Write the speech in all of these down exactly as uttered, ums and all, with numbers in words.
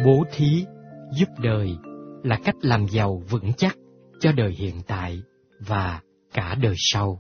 Bố thí, giúp đời là cách làm giàu vững chắc cho đời hiện tại và cả đời sau.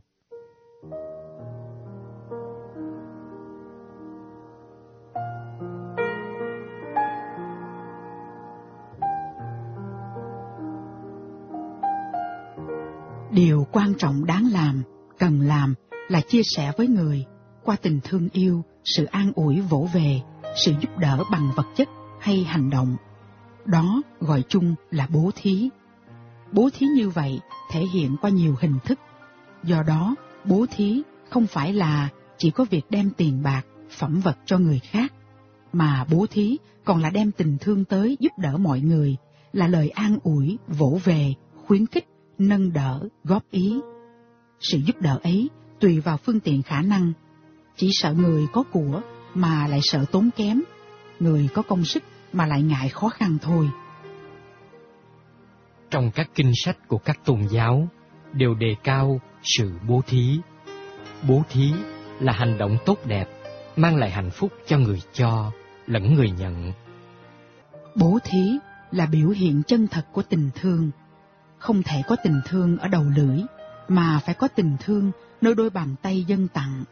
Điều quan trọng đáng làm, cần làm là chia sẻ với người qua tình thương yêu, sự an ủi vỗ về, sự giúp đỡ bằng vật chất hay hành động. Đó gọi chung là bố thí. Bố thí như vậy thể hiện qua nhiều hình thức. Do đó, bố thí không phải là chỉ có việc đem tiền bạc, phẩm vật cho người khác, mà bố thí còn là đem tình thương tới giúp đỡ mọi người, là lời an ủi, vỗ về, khuyến khích, nâng đỡ, góp ý. Sự giúp đỡ ấy tùy vào phương tiện khả năng. Chỉ sợ người có của mà lại sợ tốn kém, người có công sức mà lại ngại khó khăn thôi. Trong các kinh sách của các tôn giáo đều đề cao sự bố thí. Bố thí là hành động tốt đẹp, mang lại hạnh phúc cho người cho lẫn người nhận. Bố thí là biểu hiện chân thật của tình thương. Không thể có tình thương ở đầu lưỡi, mà phải có tình thương nơi đôi bàn tay dâng tặng.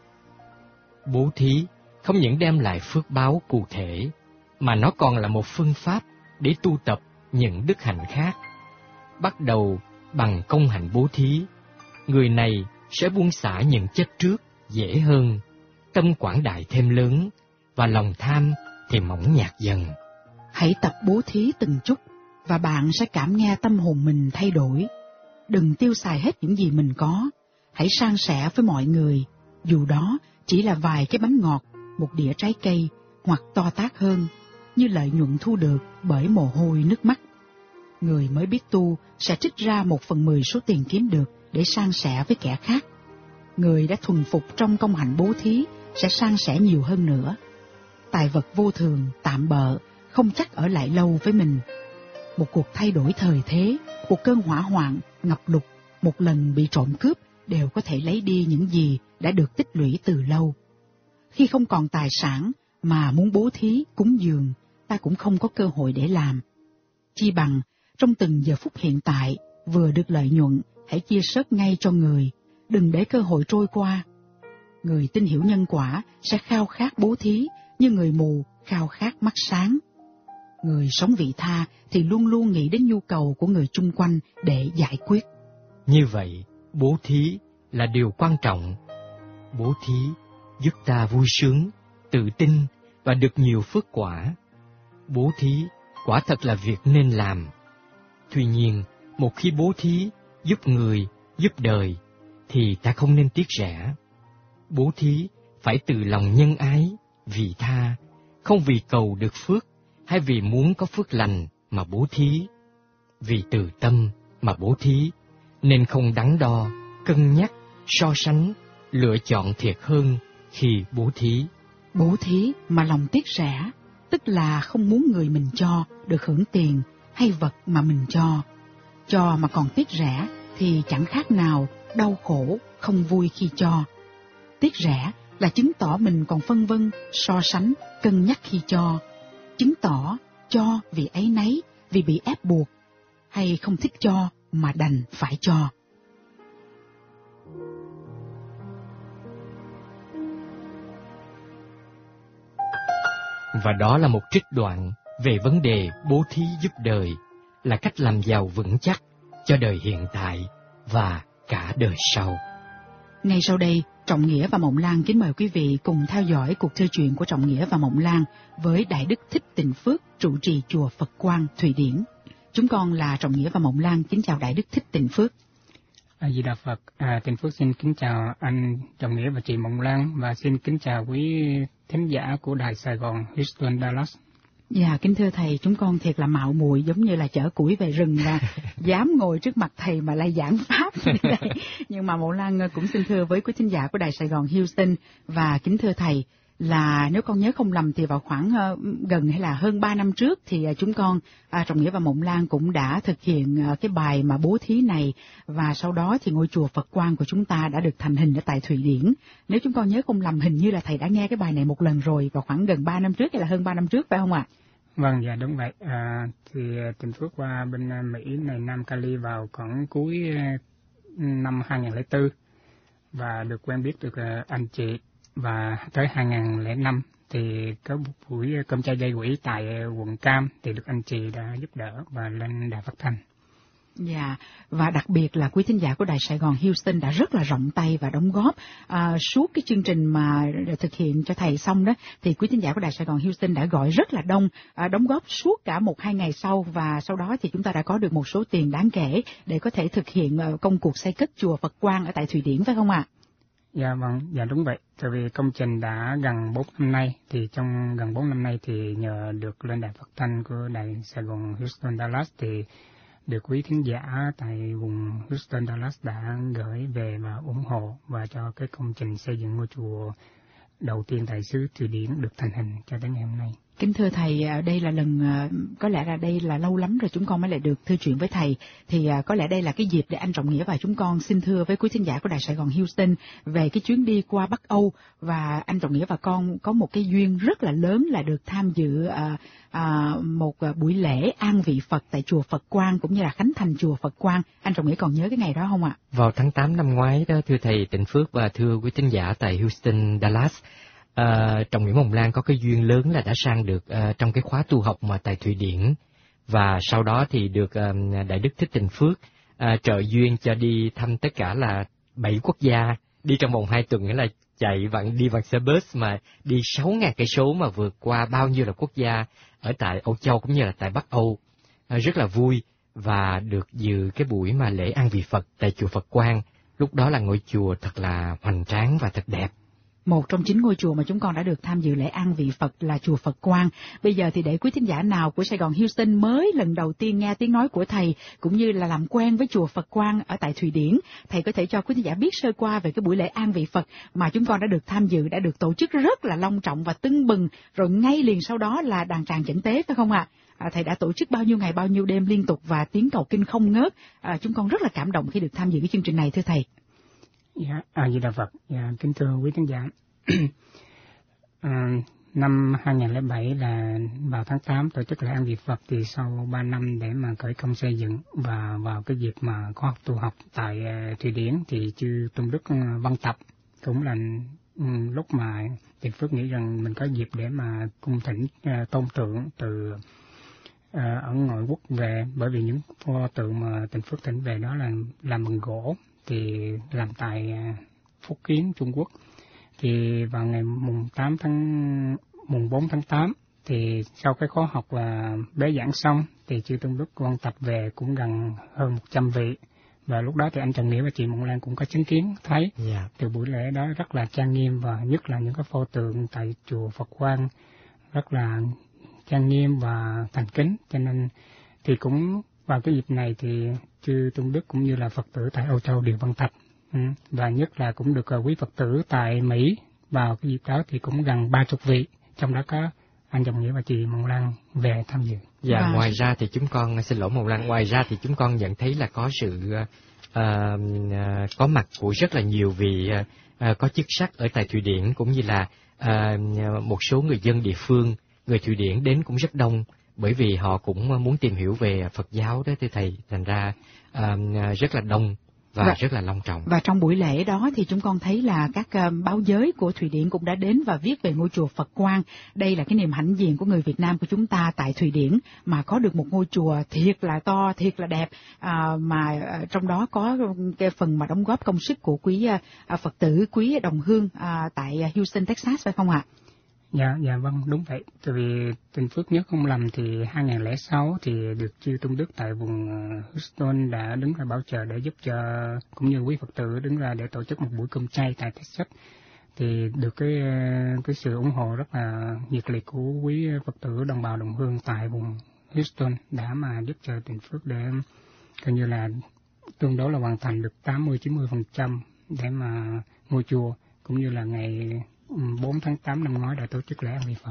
Bố thí không những đem lại phước báo cụ thể, mà nó còn là một phương pháp để tu tập những đức hạnh khác. Bắt đầu bằng công hạnh bố thí, người này sẽ buông xả những chấp trước dễ hơn, tâm quảng đại thêm lớn, và lòng tham thì mỏng nhạt dần. Hãy tập bố thí từng chút, và bạn sẽ cảm nghe tâm hồn mình thay đổi. Đừng tiêu xài hết những gì mình có. Hãy san sẻ với mọi người, dù đó chỉ là vài cái bánh ngọt, một đĩa trái cây, hoặc to tát hơn, như lợi nhuận thu được bởi mồ hôi nước mắt. Người mới biết tu sẽ trích ra một phần mười số tiền kiếm được để san sẻ với kẻ khác. Người đã thuần phục trong công hạnh bố thí sẽ san sẻ nhiều hơn nữa. Tài vật vô thường, tạm bợ, không chắc ở lại lâu với mình. Một cuộc thay đổi thời thế, một cơn hỏa hoạn, ngập lụt, một lần bị trộm cướp đều có thể lấy đi những gì đã được tích lũy từ lâu. Khi không còn tài sản mà muốn bố thí, cúng dường, ta cũng không có cơ hội để làm. Chi bằng, trong từng giờ phút hiện tại, vừa được lợi nhuận, hãy chia sớt ngay cho người, đừng để cơ hội trôi qua. Người tin hiểu nhân quả sẽ khao khát bố thí, như người mù khao khát mắt sáng. Người sống vị tha thì luôn luôn nghĩ đến nhu cầu của người chung quanh để giải quyết. Như vậy, bố thí là điều quan trọng. Bố thí giúp ta vui sướng, tự tin và được nhiều phước quả. Bố thí quả thật là việc nên làm. Tuy nhiên, một khi bố thí giúp người, giúp đời, thì ta không nên tiếc rẻ. Bố thí phải từ lòng nhân ái, vị tha, không vì cầu được phước hay vì muốn có phước lành mà bố thí. Vì từ tâm mà bố thí, nên không đắn đo, cân nhắc, so sánh, lựa chọn thiệt hơn khi bố thí. Bố thí mà lòng tiếc rẻ, tức là không muốn người mình cho được hưởng tiền hay vật mà mình cho. Cho mà còn tiếc rẻ thì chẳng khác nào đau khổ, không vui khi cho. Tiếc rẻ là chứng tỏ mình còn phân vân, so sánh, cân nhắc khi cho. Chứng tỏ cho vì áy náy, vì bị ép buộc, hay không thích cho mà đành phải cho. Và đó là một trích đoạn về vấn đề bố thí giúp đời, là cách làm giàu vững chắc cho đời hiện tại và cả đời sau. Ngay sau đây, Trọng Nghĩa và Mộng Lan kính mời quý vị cùng theo dõi cuộc trò chuyện của Trọng Nghĩa và Mộng Lan với Đại Đức Thích Tịnh Phước, trụ trì chùa Phật Quang, Thụy Điển. Chúng con là Trọng Nghĩa và Mộng Lan, kính chào Đại Đức Thích Tịnh Phước. A Di Đà Phật. À, Tịnh Phước xin kính chào anh Trọng Nghĩa và chị Mộng Lan, và xin kính chào quý thính giả của Đài Sài Gòn, Houston, Dallas. Dạ, kính thưa thầy, chúng con thiệt là mạo muội, giống như là chở củi về rừng và dám ngồi trước mặt thầy mà lại giảng pháp như đây. Nhưng mà Mộng Lan cũng xin thưa với quý thính giả của Đài Sài Gòn Houston, và kính thưa thầy, là nếu con nhớ không lầm thì vào khoảng uh, gần hay là hơn ba năm trước thì uh, chúng con, uh, Trọng Nghĩa và Mộng Lan cũng đã thực hiện uh, cái bài mà bố thí này, và sau đó thì ngôi chùa Phật Quang của chúng ta đã được thành hình ở tại Thụy Điển. Nếu chúng con nhớ không lầm, hình như là thầy đã nghe cái bài này một lần rồi vào khoảng gần ba năm trước hay là hơn ba năm trước, phải không ạ? Vâng, dạ đúng vậy. À, thì Tịnh Phước qua bên Mỹ này Nam Cali vào khoảng cuối năm hai nghìn lẻ bốn và được quen biết được anh chị, và tới hai nghìn lẻ năm thì có một buổi cơm chay gây quỹ tại quận Cam thì được anh chị đã giúp đỡ và lên đài phát thanh. Dạ, và đặc biệt là quý thính giả của Đài Sài Gòn Houston đã rất là rộng tay và đóng góp à, suốt cái chương trình mà thực hiện cho thầy xong đó, thì quý thính giả của Đài Sài Gòn Houston đã gọi rất là đông, à, đóng góp suốt cả một hai ngày sau, và sau đó thì chúng ta đã có được một số tiền đáng kể để có thể thực hiện uh, công cuộc xây cất chùa Phật Quang ở tại Thụy Điển, phải không ạ? Dạ vâng, dạ đúng vậy. Tại vì công trình đã gần bốn năm nay, thì trong gần bốn năm nay thì nhờ được lên đài phát thanh của Đài Sài Gòn Houston Dallas thì được quý thính giả tại vùng Houston Dallas đã gửi về và ủng hộ và cho cái công trình xây dựng ngôi chùa đầu tiên tại xứ Thụy Điển được thành hình cho đến ngày hôm nay. Kính thưa thầy, đây là lần, có lẽ là đây là lâu lắm rồi chúng con mới lại được thư chuyện với thầy, thì có lẽ đây là cái dịp để anh Trọng Nghĩa và chúng con xin thưa với quý thính giả của Đài Sài Gòn Houston về cái chuyến đi qua Bắc Âu, và anh Trọng Nghĩa và con có một cái duyên rất là lớn là được tham dự à, à, một buổi lễ an vị Phật tại chùa Phật Quang cũng như là khánh thành chùa Phật Quang. Anh Trọng Nghĩa còn nhớ cái ngày đó không ạ? Vào tháng tám năm ngoái đó, thưa thầy Tịnh Phước và thưa quý thính giả tại Houston, Dallas, À, Trọng Nghĩa Mồng Lan có cái duyên lớn là đã sang được uh, trong cái khóa tu học mà tại Thụy Điển, và sau đó thì được uh, Đại Đức Thích Tịnh Phước uh, trợ duyên cho đi thăm tất cả là bảy quốc gia, đi trong vòng hai tuần, nghĩa là chạy bằng đi bằng xe bus mà đi sáu ngàn cây số mà vượt qua bao nhiêu là quốc gia ở tại Âu Châu cũng như là tại Bắc Âu, uh, rất là vui, và được dự cái buổi mà lễ an vị Phật tại chùa Phật Quang. Lúc đó là ngôi chùa thật là hoành tráng và thật đẹp. Một trong chín ngôi chùa mà chúng con đã được tham dự lễ an vị Phật là chùa Phật Quang. Bây giờ thì để quý thính giả nào của Sài Gòn Houston mới lần đầu tiên nghe tiếng nói của thầy cũng như là làm quen với chùa Phật Quang ở tại Thụy Điển, thầy có thể cho quý thính giả biết sơ qua về cái buổi lễ an vị Phật mà chúng con đã được tham dự, đã được tổ chức rất là long trọng và tưng bừng, rồi ngay liền sau đó là đàn tràng chẩn tế, phải không ạ? À, thầy đã tổ chức bao nhiêu ngày bao nhiêu đêm liên tục và tiếng cầu kinh không ngớt. À, chúng con rất là cảm động khi được tham dự cái chương trình này, thưa thầy. Dạ, A Di Đà Phật. Dạ, kính thưa quý khán giả. à, năm hai nghìn lẻ bảy là vào tháng tám tổ chức lễ an vị Phật, thì sau ba năm để mà khởi công xây dựng và vào cái dịp mà có học tu học tại uh, Thụy Điển thì chư Tôn Đức uh, Văn Tập cũng là um, lúc mà Tịnh Phước nghĩ rằng mình có dịp để mà cung thỉnh uh, tôn tượng từ uh, ở ngoại quốc về, bởi vì những pho tượng mà Tịnh Phước thỉnh về đó là làm bằng gỗ, thì làm tại uh, Phúc Kiến, Trung Quốc. Thì vào ngày mùng tám tháng mùng bốn tháng tám thì sau cái khóa học là bế giảng xong thì chư Tôn Đức Văn Tập về cũng gần hơn một trăm vị, và lúc đó thì anh Trọng Nghĩa và chị Mộng Lan cũng có chứng kiến thấy yeah. Từ buổi lễ đó rất là trang nghiêm, và nhất là những cái pho tượng tại chùa Phật Quang rất là trang nghiêm và thành kính, cho nên thì cũng vào cái dịp này thì chư Tôn Đức cũng như là Phật tử tại Âu Châu đều văn tập. Ừ, và nhất là cũng được uh, quý Phật tử tại Mỹ vào cái dịp đó thì cũng gần ba chục vị, trong đó có anh Trọng Nghĩa và chị Mộng Lan về tham dự. Dạ, à. Ngoài ra thì chúng con, xin lỗi Mộng Lan, ngoài ra thì chúng con nhận thấy là có sự uh, uh, có mặt của rất là nhiều vị uh, uh, có chức sắc ở tại Thụy Điển, cũng như là uh, một số người dân địa phương, người Thụy Điển đến cũng rất đông, bởi vì họ cũng muốn tìm hiểu về Phật giáo đó thưa thầy, thành ra uh, rất là đông. Và, và rất là long trọng. Và trong buổi lễ đó thì chúng con thấy là các uh, báo giới của Thụy Điển cũng đã đến và viết về ngôi chùa Phật Quang. Đây là cái niềm hãnh diện của người Việt Nam của chúng ta tại Thụy Điển, mà có được một ngôi chùa thiệt là to, thiệt là đẹp, uh, mà uh, trong đó có cái phần mà đóng góp công sức của quý uh, Phật tử, quý đồng hương uh, tại Houston, Texas, phải không ạ? Dạ, dạ vâng, đúng vậy. Tại vì Tịnh Phước nhớ không lầm thì hai nghìn lẻ sáu thì được chư Tôn Đức tại vùng Houston đã đứng ra bảo trợ để giúp cho, cũng như quý Phật tử đứng ra để tổ chức một buổi cơm chay tại Texas. Thì được cái cái sự ủng hộ rất là nhiệt liệt của quý Phật tử đồng bào đồng hương tại vùng Houston đã mà giúp cho Tịnh Phước để coi như là tương đối là hoàn thành được tám mươi chín mươi phần trăm để mà ngôi chùa, cũng như là ngày bốn tháng tám năm ngoái đã tổ chức lễ an vị Phật.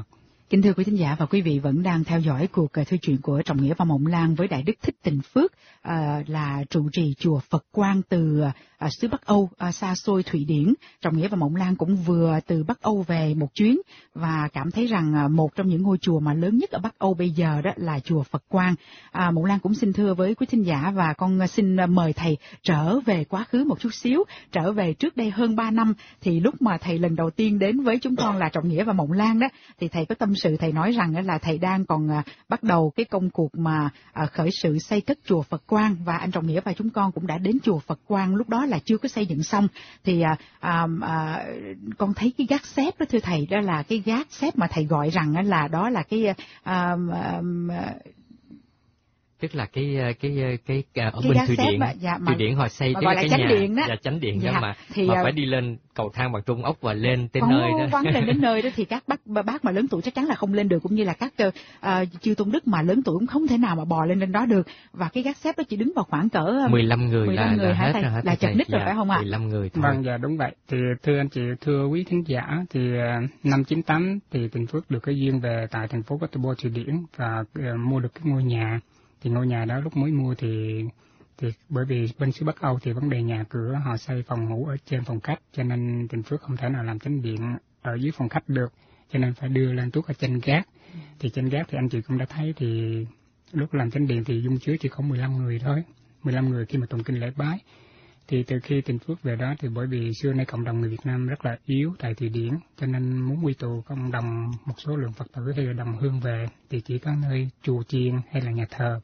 Kính thưa quý thính giả và quý vị vẫn đang theo dõi cuộc thư chuyện của Trọng Nghĩa và Mộng Lan với Đại Đức Thích Tịnh Phước, à, là trụ trì chùa Phật Quang từ à, xứ Bắc Âu, à, xa xôi Thụy Điển. Trọng Nghĩa và Mộng Lan cũng vừa từ Bắc Âu về một chuyến và cảm thấy rằng à, một trong những ngôi chùa mà lớn nhất ở Bắc Âu bây giờ đó là chùa Phật Quang. À, Mộng Lan cũng xin thưa với quý thính giả và con xin mời thầy trở về quá khứ một chút xíu, trở về trước đây hơn ba năm, thì lúc mà thầy lần đầu tiên đến với chúng con là Trọng Nghĩa và Mộng Lan đó, thì thầy có tâm sự, thầy nói rằng là thầy đang còn à, bắt đầu cái công cuộc mà à, khởi sự xây cất chùa Phật Quang, và anh Trọng Nghĩa và chúng con cũng đã đến chùa Phật Quang, lúc đó là chưa có xây dựng xong. Thì à, à, à, con thấy cái gác xếp đó thưa thầy, đó là cái gác xếp mà thầy gọi rằng là đó là cái à, à, tức là cái cái cái, cái ở cái bên Thụy Điển, mà, dạ, Thụy Điển họ xây gọi là cái chánh nhà, điện đó, dạ, chánh điện dạ, đó mà, thì, mà uh, phải đi lên cầu thang bằng trung ốc và lên tới có, nơi đó. Vắng lên đến nơi đó thì các bác bác mà lớn tuổi chắc chắn là không lên được, cũng như là các uh, chư tôn đức mà lớn tuổi cũng không thể nào mà bò lên lên đó được. Và cái gác xếp đó chỉ đứng vào khoảng cỡ mười lăm người, mười lăm là, người là hả hết thầy? rồi, Là chật ních rồi dạ, phải không ạ? mười lăm người thôi. Vâng, dạ đúng vậy. Thì thưa anh chị, thưa quý thính giả, thì uh, năm chín tám thì Tịnh Phước được cái duyên về tại thành phố Göteborg, Thụy Điển và uh, mua được cái ngôi nhà. Thì ngôi nhà đó lúc mới mua thì thì bởi vì bên xứ Bắc Âu thì vấn đề nhà cửa họ xây phòng ngủ ở trên phòng khách, cho nên Tịnh Phước không thể nào làm chánh điện ở dưới phòng khách được, cho nên phải đưa lên tuốt ở trên gác. Thì trên gác thì anh chị cũng đã thấy, thì lúc làm chánh điện thì dung chứa chỉ có mười lăm người thôi, mười lăm người khi mà tụng kinh lễ bái. Thì từ khi Tịnh Phước về đó thì bởi vì xưa nay cộng đồng người Việt Nam rất là yếu tại Thụy Điển, cho nên muốn quy tụ cộng đồng một số lượng Phật tử hay là đồng hương về thì chỉ có nơi chùa chiền hay là nhà thờ.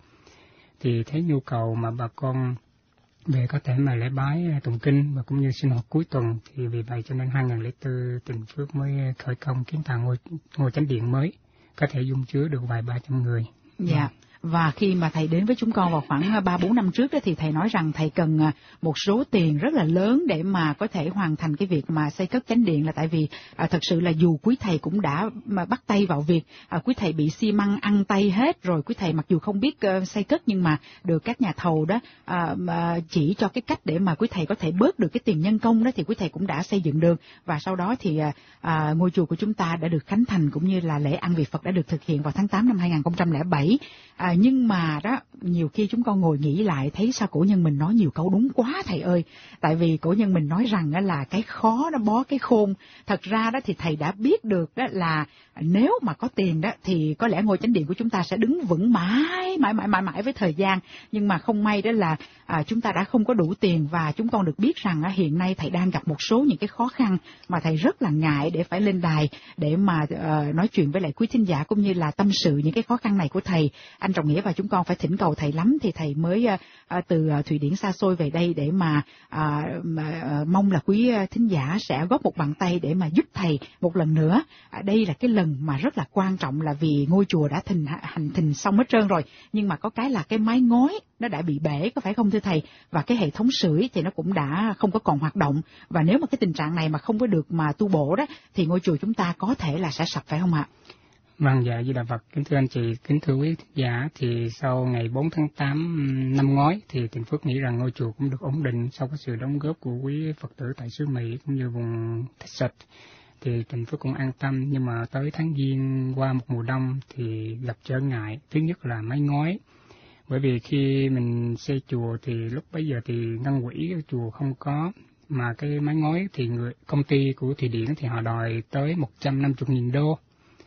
Thì thấy nhu cầu mà bà con về có thể mà lễ bái tụng kinh và cũng như sinh hoạt cuối tuần, thì vì vậy cho nên hai nghìn lẻ bốn Tịnh Phước mới khởi công kiến tạo ngôi ngôi chánh điện mới có thể dung chứa được vài ba trăm người. Dạ. Ừ. Và khi mà thầy đến với chúng con vào khoảng ba bốn năm trước đó, thì thầy nói rằng thầy cần một số tiền rất là lớn để mà có thể hoàn thành cái việc mà xây cất chánh điện, là tại vì à, thật sự là dù quý thầy cũng đã mà bắt tay vào việc, à, quý thầy bị xi măng ăn tay hết rồi, quý thầy mặc dù không biết uh, xây cất nhưng mà được các nhà thầu đó à, mà chỉ cho cái cách để mà quý thầy có thể bớt được cái tiền nhân công đó, thì quý thầy cũng đã xây dựng được. Và sau đó thì à, à, ngôi chùa của chúng ta đã được khánh thành, cũng như là lễ ăn vị Phật đã được thực hiện vào tháng tám năm hai nghìn không trăm lẻ bảy. À, nhưng mà đó, nhiều khi chúng con ngồi nghĩ lại thấy sao cổ nhân mình nói nhiều câu đúng quá thầy ơi. Tại vì cổ nhân mình nói rằng là cái khó nó bó cái khôn. Thật ra đó thì thầy đã biết được đó là nếu mà có tiền đó thì có lẽ ngôi chánh điện của chúng ta sẽ đứng vững mãi mãi mãi mãi mãi với thời gian. Nhưng mà không may đó là à, chúng ta đã không có đủ tiền, và chúng con được biết rằng à, hiện nay thầy đang gặp một số những cái khó khăn mà thầy rất là ngại để phải lên đài để mà uh, nói chuyện với lại quý thính giả, cũng như là tâm sự những cái khó khăn này của thầy. Anh Trọng Nghĩa và chúng con phải thỉnh cầu thầy lắm thì thầy mới uh, uh, từ uh, Thụy Điển xa xôi về đây để mà, uh, mà uh, mong là quý uh, thính giả sẽ góp một bàn tay để mà giúp thầy một lần nữa. Uh, đây là cái lần mà rất là quan trọng, là vì ngôi chùa đã thình hành thình xong hết trơn rồi, nhưng mà có cái là cái mái ngói nó đã bị bể, có phải không thưa thầy? Và cái hệ thống sưởi thì nó cũng đã không có còn hoạt động, và nếu mà cái tình trạng này mà không có được mà tu bổ đó thì ngôi chùa chúng ta có thể là sẽ sập, phải không ạ? Vâng, dạ Di Đà Phật. Kính thưa anh chị, kính thưa quý giả, thì sau ngày bốn tháng tám năm ngoái thì Tịnh Phước nghĩ rằng ngôi chùa cũng được ổn định sau cái sự đóng góp của quý Phật tử tại xứ Mỹ cũng như vùng Texas. Thì Tịnh Phước cũng an tâm, nhưng mà tới tháng Giêng qua một mùa đông thì gặp trở ngại. Thứ nhất là mái ngói. Bởi vì khi mình xây chùa thì lúc bấy giờ thì ngân quỹ chùa không có, mà cái mái ngói thì người công ty của Thụy Điển thì họ đòi tới một trăm năm mươi nghìn đô.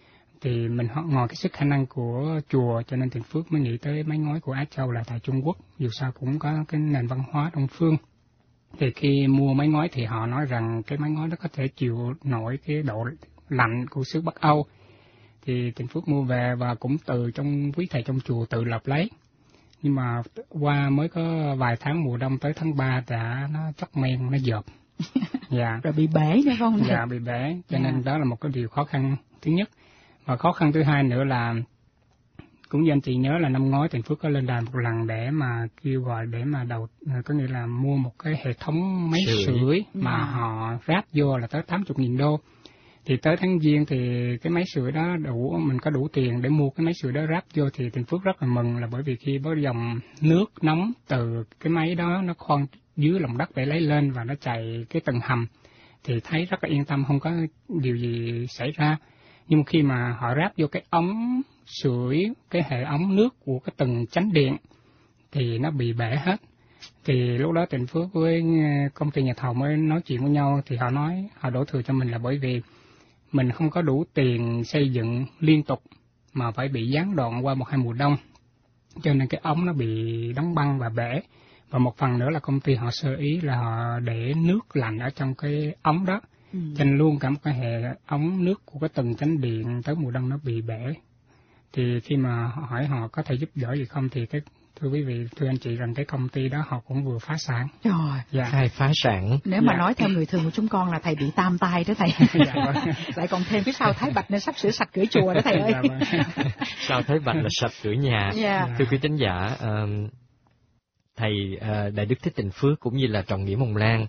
Thì mình ngoài cái sức khả năng của chùa, cho nên Tịnh Phước mới nghĩ tới mái ngói của Á Châu là tại Trung Quốc, dù sao cũng có cái nền văn hóa Đông phương. Thì khi mua mái ngói thì họ nói rằng cái mái ngói đó có thể chịu nổi cái độ lạnh của xứ Bắc Âu. Thì Tịnh Phước mua về và cũng từ trong quý thầy trong chùa tự lập lấy. Nhưng mà qua mới có vài tháng mùa đông tới tháng ba đã nó chóc men, nó dợp. Dạ. Rồi bị bể nữa không? Dạ, bị bể, cho yeah. nên đó là một cái điều khó khăn thứ nhất. Và khó khăn thứ hai nữa là, cũng như anh chị nhớ là năm ngoái Tịnh Phước có lên đài một lần để mà kêu gọi để mà đầu, có nghĩa là mua một cái hệ thống máy sưởi mà yeah. họ ráp vô là tới tám mươi nghìn đô. Thì tới tháng Giêng thì cái máy sưởi đó đủ, mình có đủ tiền để mua cái máy sưởi đó ráp vô, thì Tịnh Phước rất là mừng, là bởi vì khi có dòng nước nóng từ cái máy đó nó khoan dưới lòng đất để lấy lên và nó chạy cái tầng hầm thì thấy rất là yên tâm, không có điều gì xảy ra. Nhưng khi mà họ ráp vô cái ống sưởi, cái hệ ống nước của cái từng chánh điện thì nó bị bể hết. Thì lúc đó Tịnh Phước với công ty nhà thầu mới nói chuyện với nhau, thì họ nói họ đổ thừa cho mình là bởi vì mình không có đủ tiền xây dựng liên tục mà phải bị gián đoạn qua một hai mùa đông, cho nên cái ống nó bị đóng băng và bể. Và một phần nữa là công ty họ sơ ý là họ để nước lạnh ở trong cái ống đó, ừ. cho nên luôn cả một cái hệ ống nước của cái từng chánh điện tới mùa đông nó bị bể. Thì khi mà họ hỏi họ có thể giúp đỡ gì không, thì cái thưa quý vị, thưa anh chị, rằng cái công ty đó họ cũng vừa phá sản. Trời, dạ. Hai phá sản. Nếu mà dạ. nói theo người thường của chúng con là thầy bị tam tai đó thầy. Dạ, vâng. Lại còn thêm cái sao Thái Bạch nên sắp sửa sạch cửa chùa đó thầy ơi. Dạ, vâng. Sao Thái Bạch là sạch cửa nhà. Dạ. Thưa quý thính giả, uh, thầy uh, Đại Đức Thích Tịnh Phước cũng như là Trọng Nghĩa Mông Lan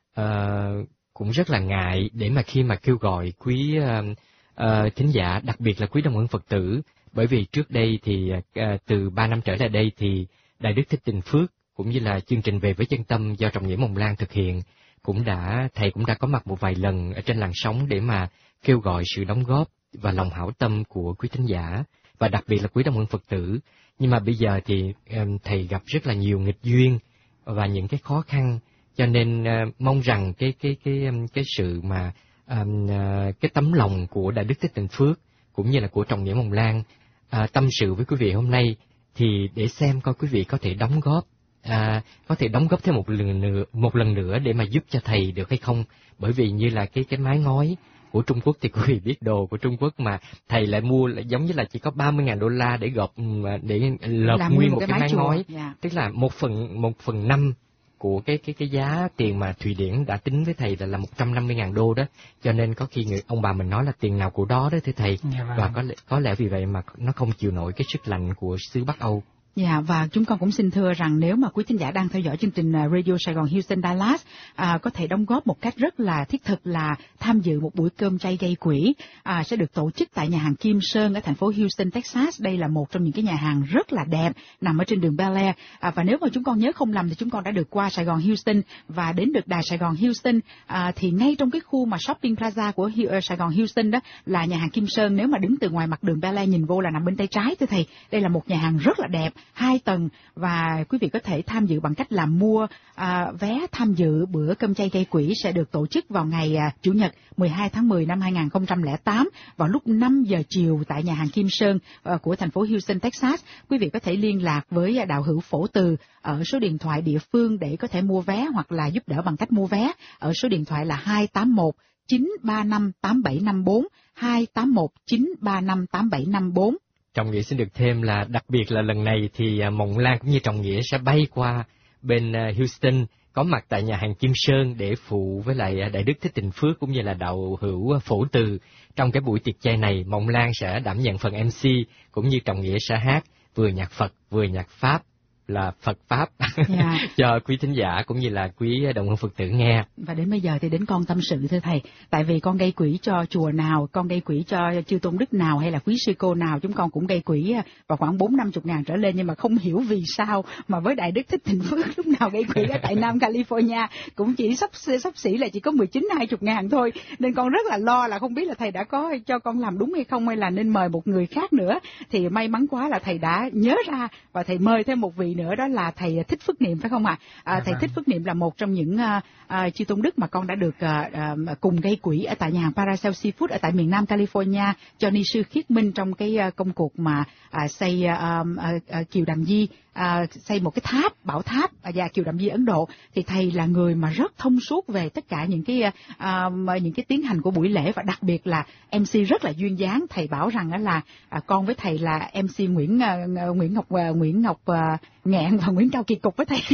uh, cũng rất là ngại để mà khi mà kêu gọi quý uh, uh, thính giả, đặc biệt là quý đồng hương Phật tử. Bởi vì trước đây thì uh, từ ba năm trở lại đây thì Đại Đức Thích Tịnh Phước cũng như là chương trình Về với Chân Tâm do Trọng Nghĩa Mông Lan thực hiện, cũng đã thầy cũng đã có mặt một vài lần ở trên làn sóng để mà kêu gọi sự đóng góp và lòng hảo tâm của quý thính giả và đặc biệt là quý đồng hương Phật tử. Nhưng mà bây giờ thì um, thầy gặp rất là nhiều nghịch duyên và những cái khó khăn, cho nên uh, mong rằng cái cái cái um, cái sự mà um, uh, cái tấm lòng của Đại Đức Thích Tịnh Phước cũng như là của Trọng Nghĩa Mông Lan à, tâm sự với quý vị hôm nay, thì để xem coi quý vị có thể đóng góp à, có thể đóng góp thêm một lần nữa một lần nữa để mà giúp cho thầy được hay không. Bởi vì như là cái cái mái ngói của Trung Quốc thì quý vị biết đồ của Trung Quốc mà thầy lại mua lại giống như là chỉ có ba mươi ngàn đô la để gộp để lợp nguyên một, một cái, cái mái, mái ngói, yeah. Tức là một phần một phần năm của cái cái cái giá tiền mà Thụy Điển đã tính với thầy là là một trăm năm mươi ngàn đô đó, cho nên có khi người ông bà mình nói là tiền nào của đó đó thưa thầy, yeah, và có lẽ có lẽ vì vậy mà nó không chịu nổi cái sức lạnh của xứ Bắc Âu. Dạ, và chúng con cũng xin thưa rằng nếu mà quý thính giả đang theo dõi chương trình Radio Sài Gòn Houston Dallas à, có thể đóng góp một cách rất là thiết thực là tham dự một buổi cơm chay gây quỹ à, sẽ được tổ chức tại nhà hàng Kim Sơn ở thành phố Houston, Texas. Đây là một trong những cái nhà hàng rất là đẹp nằm ở trên đường Bel Air, à, và nếu mà chúng con nhớ không lầm thì chúng con đã được qua Sài Gòn Houston và đến được đài Sài Gòn Houston, à, thì ngay trong cái khu mà shopping plaza của Sài Gòn Houston đó là nhà hàng Kim Sơn. Nếu mà đứng từ ngoài mặt đường Bel Air nhìn vô là nằm bên tay trái thưa thầy. Đây là một nhà hàng rất là đẹp, hai tầng, và quý vị có thể tham dự bằng cách là mua à, vé tham dự bữa cơm chay gây quỹ sẽ được tổ chức vào ngày à, Chủ nhật mười hai tháng mười năm hai nghìn không trăm lẻ tám vào lúc năm giờ chiều tại nhà hàng Kim Sơn à, của thành phố Houston, Texas. Quý vị có thể liên lạc với đạo hữu Phổ Từ ở số điện thoại địa phương để có thể mua vé hoặc là giúp đỡ bằng cách mua vé ở số điện thoại là hai tám một chín ba năm tám bảy năm bốn, hai tám một chín ba năm tám bảy năm bốn. Trọng Nghĩa xin được thêm là đặc biệt là lần này thì Mông Lan cũng như Trọng Nghĩa sẽ bay qua bên Houston, có mặt tại nhà hàng Kim Sơn để phụ với lại Đại Đức Thích Tịnh Phước cũng như là đạo hữu Phổ Từ. Trong cái buổi tiệc chay này, Mông Lan sẽ đảm nhận phần em xê cũng như Trọng Nghĩa sẽ hát vừa nhạc Phật vừa nhạc Pháp, là Phật Pháp, yeah. cho quý thính giả cũng như là quý đồng hương Phật tử nghe. Và đến bây giờ thì đến con tâm sự thưa thầy, tại vì con gây quỹ cho chùa nào, con gây quỹ cho chư tôn đức nào hay là quý sư cô nào, chúng con cũng gây quỹ vào khoảng bốn năm chục ngàn trở lên, nhưng mà không hiểu vì sao mà với Đại Đức Thích Tịnh Phước lúc nào gây quỹ ở tại Nam California cũng chỉ sắp sắp xỉ là chỉ có mười chín hai chục ngàn thôi, nên con rất là lo là không biết là thầy đã có cho con làm đúng hay không, hay là nên mời một người khác nữa. Thì may mắn quá là thầy đã nhớ ra và thầy mời thêm một vị nữa, đó là thầy Thích Phước Niệm, phải không ạ? À? À, thầy Thích Phước Niệm là một trong những uh, uh, chư tôn đức mà con đã được uh, uh, cùng gây quỹ ở tại nhà hàng Paracel Seafood ở tại miền Nam California cho ni sư Khiết Minh trong cái uh, công cuộc mà uh, xây uh, uh, uh, Kiều Đàm Di, uh, xây một cái tháp, bảo tháp uh, và Kiều Đàm Di Ấn Độ. Thì thầy là người mà rất thông suốt về tất cả những cái uh, những cái tiến hành của buổi lễ, và đặc biệt là em xê rất là duyên dáng. Thầy bảo rằng uh, là uh, con với thầy là em xê Nguyễn uh, Nguyễn Ngọc uh, Nguyễn Ngọc uh, Ngạn và Nguyễn Cao Kỳ Cục với thầy.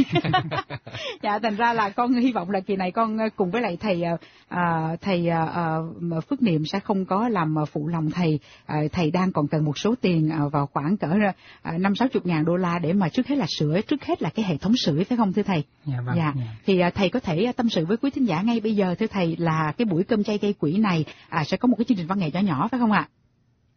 Dạ, thành ra là con hy vọng là kỳ này con cùng với lại thầy uh, thầy uh, Phước Niệm sẽ không có làm phụ lòng thầy. Uh, thầy đang còn cần một số tiền uh, vào khoảng cỡ năm sáu chục ngàn đô la để mà trước hết là sửa, trước hết là cái hệ thống sưởi, phải không thưa thầy? Dạ, vâng, dạ. dạ. Thì uh, thầy có thể tâm sự với quý thính giả ngay bây giờ thưa thầy là cái buổi cơm chay gây quỹ này uh, sẽ có một cái chương trình văn nghệ nhỏ nhỏ, phải không ạ?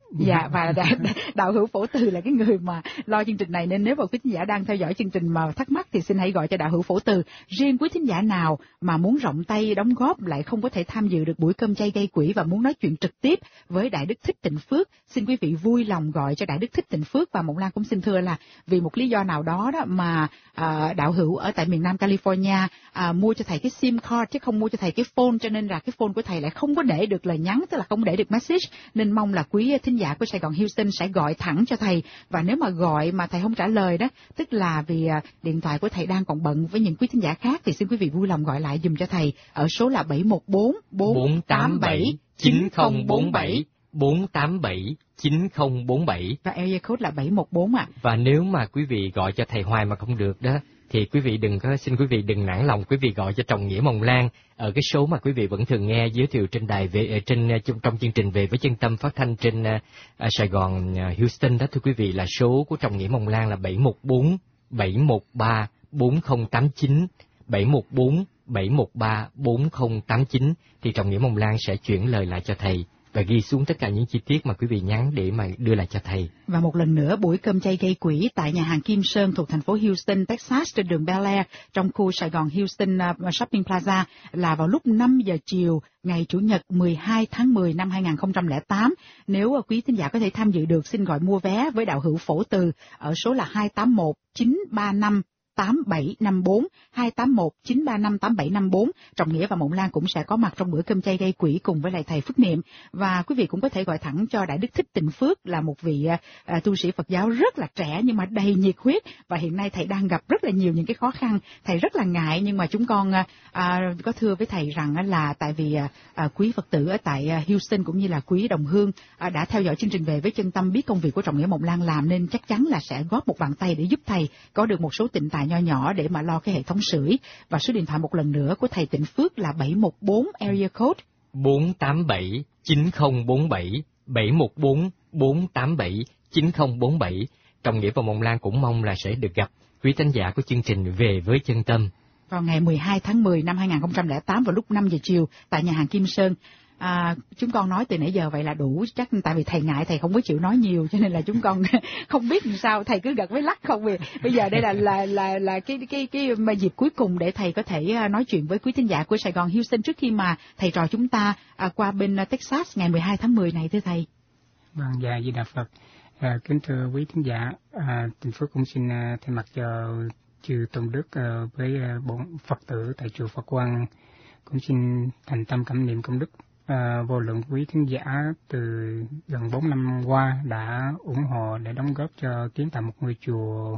Dạ, và đã, đạo hữu Phổ Từ là cái người mà lo chương trình này, nên nếu mà quý thính giả đang theo dõi chương trình mà thắc mắc thì xin hãy gọi cho đạo hữu Phổ Từ. Riêng quý thính giả nào mà muốn rộng tay đóng góp lại không có thể tham dự được buổi cơm chay gây quỹ và muốn nói chuyện trực tiếp với Đại Đức Thích Tịnh Phước, xin quý vị vui lòng gọi cho Đại Đức Thích Tịnh Phước. Và Mộng Lan cũng xin thưa là vì một lý do nào đó đó mà à, đạo hữu ở tại miền Nam California à, mua cho thầy cái sim card chứ không mua cho thầy cái phone, cho nên là cái phone của thầy lại không có để được lời nhắn, tức là không để được message, nên mong là quý thính giả của Sài Gòn Houston sẽ gọi thẳng cho thầy. Và nếu mà gọi mà thầy không trả lời đó, tức là vì à, điện thoại của thầy đang còn bận với những quý thính giả khác, thì xin quý vị vui lòng gọi lại dùm cho thầy ở số là bảy một bốn bốn tám bảy chín không bốn bảy, bốn tám bảy chín không bốn bảy và area code là bảy một bốn ạ. À. Và nếu mà quý vị gọi cho thầy hoài mà không được đó, thì quý vị đừng có, xin quý vị đừng nản lòng, quý vị gọi cho Trọng Nghĩa Mộng Lan ở cái số mà quý vị vẫn thường nghe giới thiệu trên đài về trên trong, trong chương trình Về với Chân Tâm phát thanh trên uh, Sài Gòn uh, Houston đó, thưa quý vị, là số của Trọng Nghĩa Mộng Lan là bảy một bốn bảy một ba bốn không tám chín, bảy một bốn bảy một ba bốn không tám chín. Thì Trọng Nghĩa Mộng Lan sẽ chuyển lời lại cho thầy và ghi xuống tất cả những chi tiết mà quý vị nhắn để mà đưa lại cho thầy. Và một lần nữa, buổi cơm chay gây quỹ tại nhà hàng Kim Sơn thuộc thành phố Houston, Texas, trên đường Bel Air trong khu Sài Gòn Houston uh, Shopping Plaza là vào lúc năm giờ chiều ngày Chủ nhật mười hai tháng mười năm hai nghìn không trăm lẻ tám. Nếu uh, quý thính giả có thể tham dự được, xin gọi mua vé với đạo hữu Phổ Từ ở số là hai tám một chín ba năm tám bảy năm bốn, hai tám một chín ba năm tám bảy năm bốn. Trọng Nghĩa và Mộng Lan cũng sẽ có mặt trong bữa cơm chay gây quỹ cùng với lại thầy Phước Niệm. Và quý vị cũng có thể gọi thẳng cho Đại Đức Thích Tịnh Phước, là một vị uh, tu sĩ Phật giáo rất là trẻ nhưng mà đầy nhiệt huyết, và hiện nay thầy đang gặp rất là nhiều những cái khó khăn. Thầy rất là ngại, nhưng mà chúng con uh, uh, có thưa với thầy rằng uh, là tại vì uh, uh, quý Phật tử ở tại uh, Houston cũng như là quý đồng hương uh, đã theo dõi chương trình Về với Chân Tâm, biết công việc của Trọng Nghĩa Mộng Lan làm, nên chắc chắn là sẽ góp một bàn tay để giúp thầy có được một số tịnh tài nho nhỏ để mà lo cái hệ thống sưởi. Và số điện thoại một lần nữa của thầy Tịnh Phước là bảy một bốn area code bốn tám bảy chín không bốn bảy, bảy một bốn bốn tám bảy chín không bốn bảy. Trọng Nghĩa và Mộng Lan cũng mong là sẽ được gặp quý thính giả của chương trình Về với Chân Tâm vào ngày mười hai tháng mười năm hai nghìn không trăm lẻ tám vào lúc năm giờ chiều tại nhà hàng Kim Sơn. À, chúng con nói từ nãy giờ vậy là đủ, chắc tại vì thầy ngại, thầy không có chịu nói nhiều, cho nên là chúng con không biết làm sao, thầy cứ gật với lắc không. Vì bây giờ đây là là là là cái cái cái mà dịp cuối cùng để thầy có thể nói chuyện với quý thính giả của Sài Gòn Houston trước khi mà thầy trò chúng ta à, qua bên Texas ngày mười hai tháng mười này, thưa thầy. Vâng, dạ Di Đà Phật. À, kính thưa quý thính giả, à, Tịnh Phước cũng xin à, thay mặt cho chư Tôn Đức à, với à, bốn Phật tử tại chùa Phật Quang cũng xin thành tâm cảm niệm công đức À, vô lượng quý thính giả từ gần bốn năm qua đã ủng hộ để đóng góp cho kiến tạo một ngôi chùa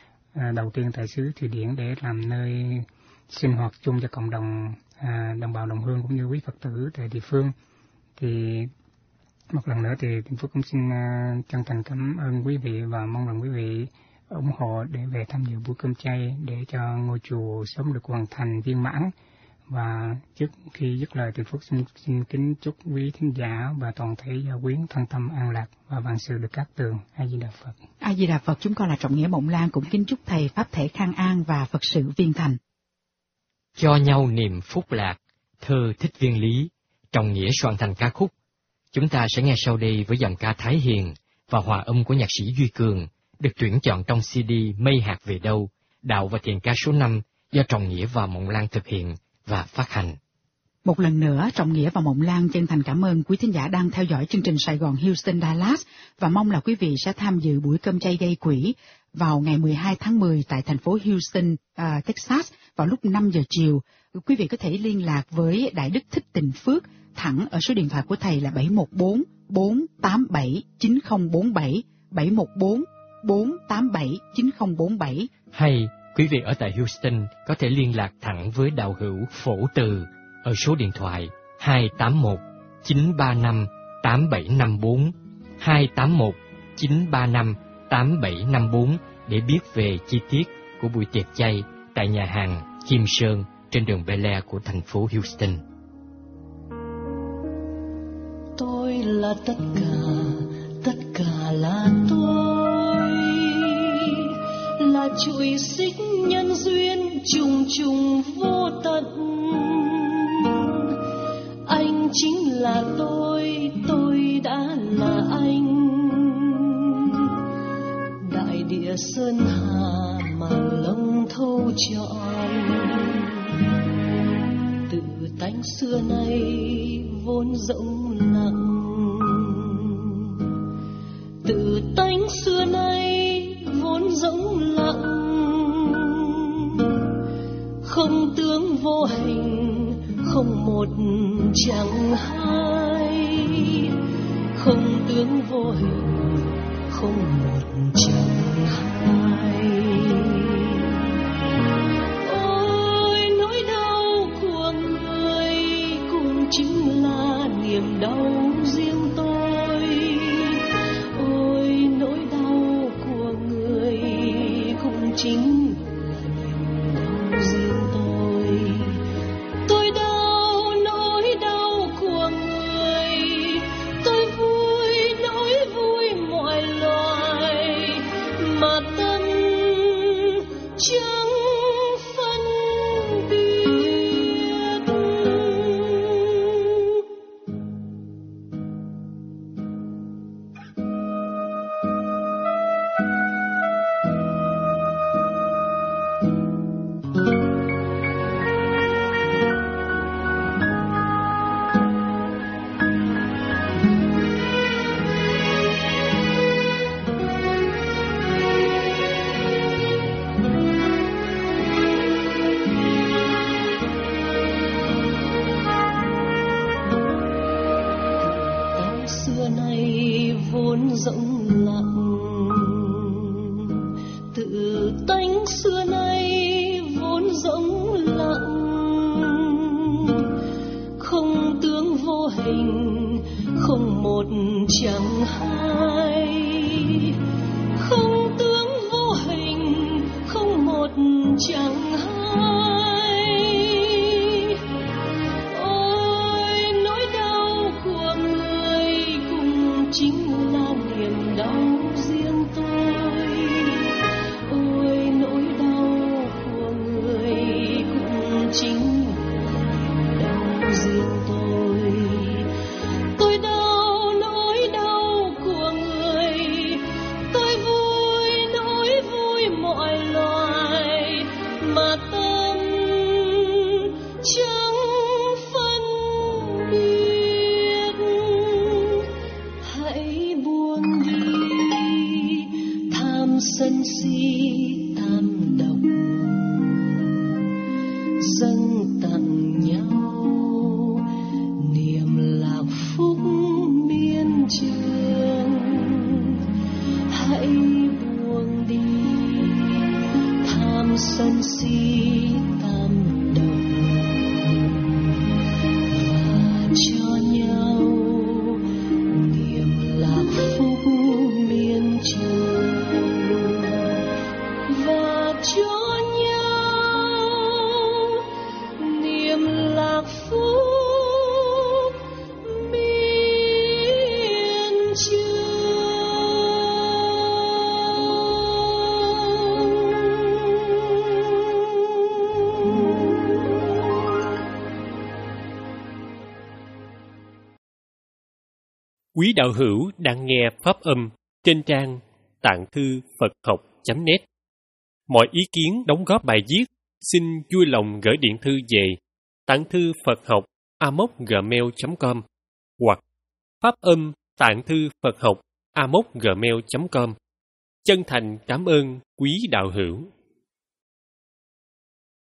à, đầu tiên tại xứ Thụy Điển để làm nơi sinh hoạt chung cho cộng đồng à, đồng bào đồng hương cũng như quý Phật tử tại địa phương. Thì một lần nữa thì Tịnh Phước cũng xin à, chân thành cảm ơn quý vị và mong rằng quý vị ủng hộ để về tham dự buổi cơm chay để cho ngôi chùa sớm được hoàn thành viên mãn. Và trước khi dứt lời, Tịnh Phước xin, xin kính chúc quý thính giả và toàn thể gia quyến thân tâm an lạc và vạn sự được cát tường. A Di Đà Phật. A Di Đà Phật. Chúng con là Trọng Nghĩa Mộng Lan cũng kính chúc thầy pháp thể khang an và Phật sự viên thành. Cho nhau niềm phúc lạc, thơ Thích Viên Lý, Trọng Nghĩa soạn thành ca khúc. Chúng ta sẽ nghe sau đây với dòng ca Thái Hiền và hòa âm của nhạc sĩ Duy Cường, được tuyển chọn trong xê đê Mây Hạt Về Đâu, đạo và thiền ca số năm do Trọng Nghĩa và Mộng Lan thực hiện và phát hành. Một lần nữa, Trọng Nghĩa và Mộng Lan chân thành cảm ơn quý thính giả đang theo dõi chương trình Sài Gòn Houston Dallas và mong là quý vị sẽ tham dự buổi cơm chay gây quỹ vào ngày mười hai tháng mười tại thành phố Houston, uh, Texas vào lúc năm giờ chiều. Quý vị có thể liên lạc với Đại Đức Thích Tịnh Phước thẳng ở số điện thoại của thầy là bảy một bốn bốn tám bảy chín không bốn bảy, bảy một bốn bốn tám bảy chín không bốn bảy. Hay quý vị ở tại Houston có thể liên lạc thẳng với đạo hữu Phổ Từ ở số điện thoại hai tám một chín ba năm tám bảy năm bốn, hai tám một chín ba năm tám bảy năm bốn để biết về chi tiết của buổi tiệc chay tại nhà hàng Kim Sơn trên đường Bel Air của thành phố Houston. Tôi là tất cả, tất cả là tôi, là chuỗi xích nhân duyên trùng trùng vô tận. Anh chính là tôi, tôi đã là anh. địa sơn hà màng lông thâu trọn, tự tánh xưa nay vốn rỗng lặng, tự tánh xưa nay vốn rỗng lặng, không tướng vô hình, không một chẳng hai, không tướng vô hình, không một chẳng hai. Ôi nỗi đau của người cũng chính là niềm đau riêng tôi, ôi nỗi đau của người cũng chính là niềm đau riêng tôi. Tôi đau nỗi đau của người, tôi vui nỗi vui mọi loài, mà tâm chẳng phân biệt. Xưa nay vốn rỗng lặng, tự tánh xưa nay vốn rỗng lặng, không tướng vô hình, không một chẳng hai, không tướng vô hình, không một chẳng hai. Ôi nỗi đau của người cũng chính là niềm đau riêng tôi, ôi nỗi đau của người cũng chính là niềm đau riêng tôi. Tôi đau nỗi đau của người, tôi vui nỗi vui mọi loài, mà tâm chẳng phân biệt. Hãy buông đi tham sân si tam độc, dâng tặng nhau niềm lạc phúc miên trường. Hãy buông đi tham sân si tam độc, và cho nhau niềm lạc phúc miên trường, và cho nhau niềm lạc phúc miên trường. Quý đạo hữu đang nghe pháp âm trên trang tạng thư Phật học chấm net. Mọi ý kiến đóng góp bài viết xin vui lòng gửi điện thư về tạng thư Phật học a mốc gmail chấm com hoặc pháp âm tạng thư Phật học a mốc gmail chấm com. Chân thành cảm ơn quý đạo hữu.